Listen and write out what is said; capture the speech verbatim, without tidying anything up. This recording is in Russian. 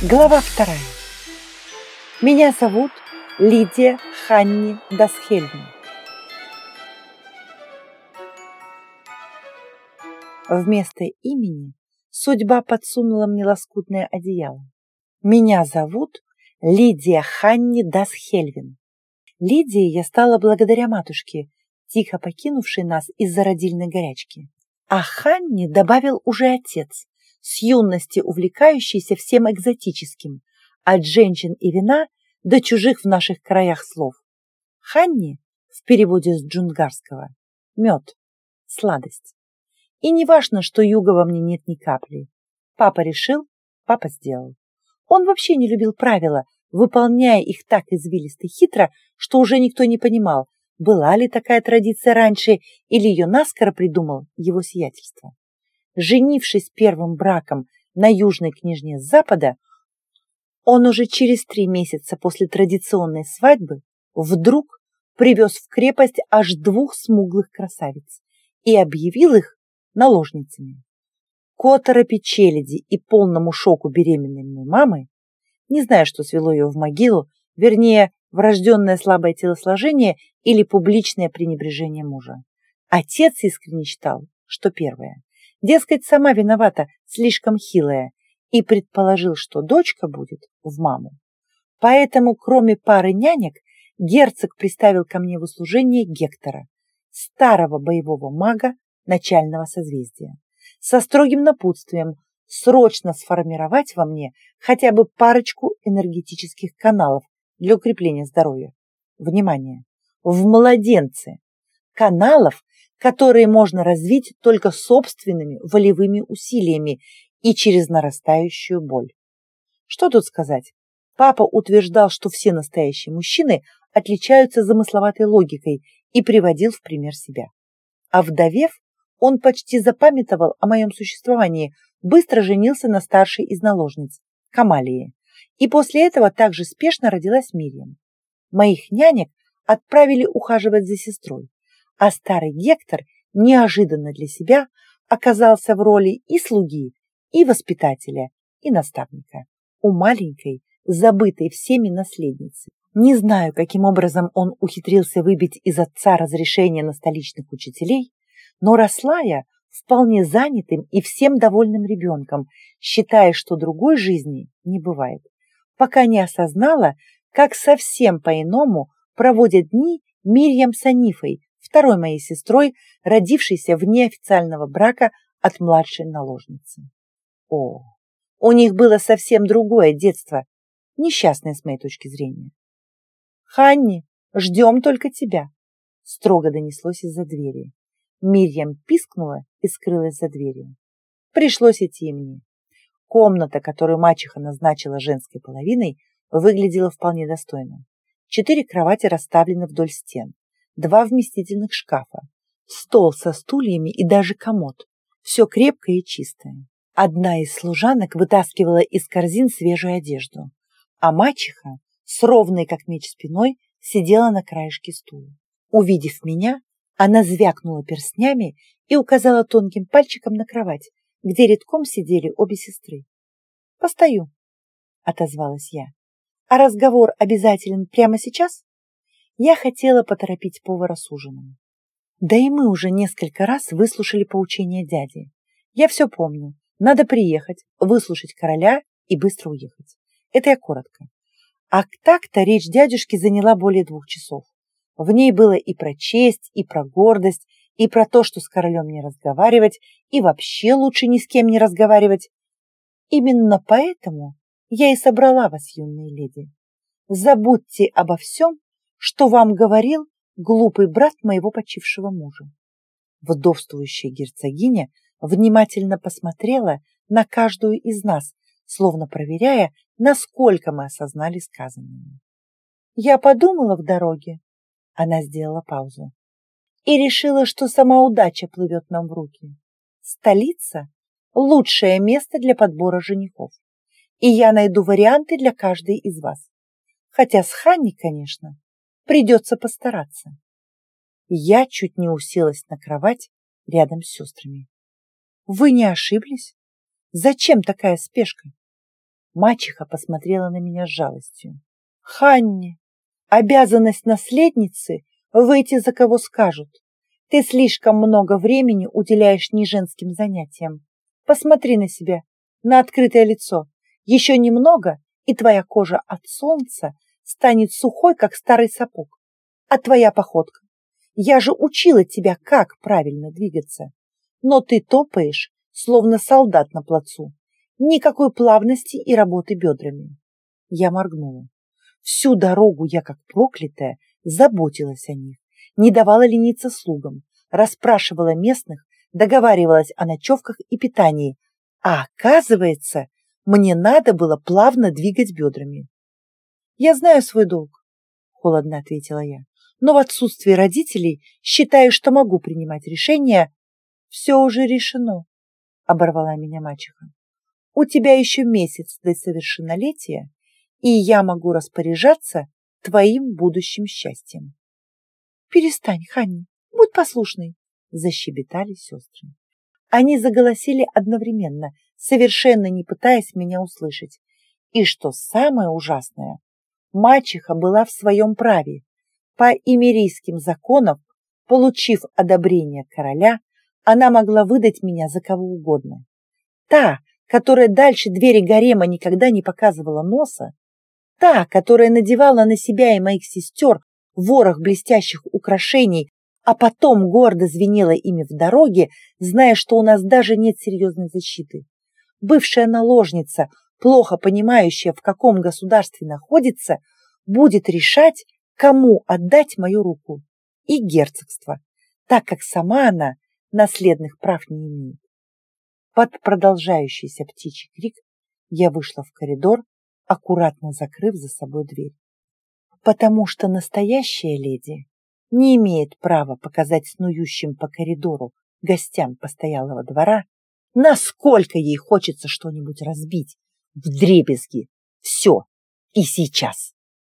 Глава вторая. Меня зовут Лидия Ханни Дасхельм. Вместо имени судьба подсунула мне лоскутное одеяло. Меня зовут Лидия Ханни Дасхельвин. Лидией я стала благодаря матушке, тихо покинувшей нас из-за родильной горячки. А Ханни добавил уже отец, с юности увлекающийся всем экзотическим, от женщин и вина до чужих в наших краях слов. Ханни в переводе с джунгарского мед, сладость. И не важно, что юга во мне нет ни капли. Папа решил, папа сделал. Он вообще не любил правила, выполняя их так извилисто и хитро, что уже никто не понимал, была ли такая традиция раньше или ее наскоро придумал его сиятельство. Женившись первым браком на южной княжне с запада, он уже через три месяца после традиционной свадьбы вдруг привез в крепость аж двух смуглых красавиц и объявил их наложницами. К оторопи челяди и полному шоку беременной мной мамы, не знаю, что свело ее в могилу, вернее, врожденное слабое телосложение или публичное пренебрежение мужа. Отец искренне считал, что первое. Дескать, сама виновата, слишком хилая, и предположил, что дочка будет в маму. Поэтому, кроме пары нянек, герцог приставил ко мне в услужение Гектора, старого боевого мага начального созвездия, со строгим напутствием срочно сформировать во мне хотя бы парочку энергетических каналов для укрепления здоровья. Внимание! В младенце! Каналов, которые можно развить только собственными волевыми усилиями и через нарастающую боль. Что тут сказать? Папа утверждал, что все настоящие мужчины отличаются замысловатой логикой и приводил в пример себя. А вдовев, он почти запамятовал о моем существовании, быстро женился на старшей из наложниц, Камалии, и после этого также спешно родилась Мирьям. Моих нянек отправили ухаживать за сестрой, а старый Гектор неожиданно для себя оказался в роли и слуги, и воспитателя, и наставника у маленькой, забытой всеми наследницы. Не знаю, каким образом он ухитрился выбить из отца разрешение на столичных учителей, но росла я вполне занятым и всем довольным ребенком, считая, что другой жизни не бывает, пока не осознала, как совсем по-иному проводят дни Мирьям с Анифой, второй моей сестрой, родившейся вне официального брака от младшей наложницы. О, у них было совсем другое детство, несчастное с моей точки зрения. «Ханни, ждем только тебя», — строго донеслось из-за двери. Мирьям пискнула и скрылась за дверью. Пришлось идти мне. Комната, которую мачеха назначила женской половиной, выглядела вполне достойно. Четыре кровати расставлены вдоль стен, два вместительных шкафа, стол со стульями и даже комод. Все крепкое и чистое. Одна из служанок вытаскивала из корзин свежую одежду, а мачеха, с ровной как меч спиной, сидела на краешке стула. Увидев меня, она звякнула перстнями и указала тонким пальчиком на кровать, где редком сидели обе сестры. «Постою», — отозвалась я. «А разговор обязателен прямо сейчас?» Я хотела поторопить повара с ужином. Да и мы уже несколько раз выслушали поучения дяди. Я все помню. Надо приехать, выслушать короля и быстро уехать. Это я коротко. А так-то речь дядюшки заняла более двух часов. В ней было и про честь, и про гордость, и про то, что с королем не разговаривать, и вообще лучше ни с кем не разговаривать. Именно поэтому я и собрала вас, юные леди. Забудьте обо всем, что вам говорил глупый брат моего почившего мужа. Вдовствующая герцогиня внимательно посмотрела на каждую из нас, словно проверяя, насколько мы осознали сказанное. Я подумала в дороге, она сделала паузу, и решила, что сама удача плывет нам в руки. Столица – лучшее место для подбора женихов, и я найду варианты для каждой из вас. Хотя с Ханни, конечно, придется постараться. Я чуть не уселась на кровать рядом с сестрами. Вы не ошиблись? Зачем такая спешка? Мачеха посмотрела на меня с жалостью. Ханни, обязанность наследницы выйти за кого скажут. Ты слишком много времени уделяешь неженским занятиям. Посмотри на себя, на открытое лицо. Еще немного, и твоя кожа от солнца станет сухой, как старый сапог. А твоя походка? Я же учила тебя, как правильно двигаться. Но ты топаешь, словно солдат на плацу. Никакой плавности и работы бедрами. Я моргнула. Всю дорогу я, как проклятая, заботилась о них, не давала лениться слугам, расспрашивала местных, договаривалась о ночевках и питании. А оказывается, мне надо было плавно двигать бедрами. «Я знаю свой долг», — холодно ответила я, «но в отсутствие родителей считаю, что могу принимать решения». «Все уже решено», — оборвала меня мачеха. «У тебя еще месяц до совершеннолетия, и я могу распоряжаться твоим будущим счастьем». «Перестань, Ханни, будь послушной», — защебетали сестры. Они заголосили одновременно, совершенно не пытаясь меня услышать. И что самое ужасное, мачеха была в своем праве. По имерийским законам, получив одобрение короля, она могла выдать меня за кого угодно. Та, которая дальше двери гарема никогда не показывала носа, та, которая надевала на себя и моих сестер ворох блестящих украшений, а потом гордо звенела ими в дороге, зная, что у нас даже нет серьезной защиты. Бывшая наложница, плохо понимающая, в каком государстве находится, будет решать, кому отдать мою руку и герцогство, так как сама она наследных прав не имеет. Под продолжающийся птичий крик я вышла в коридор, аккуратно закрыв за собой дверь. Потому что настоящая леди не имеет права показать снующим по коридору гостям постоялого двора, насколько ей хочется что-нибудь разбить, вдребезги, все и сейчас.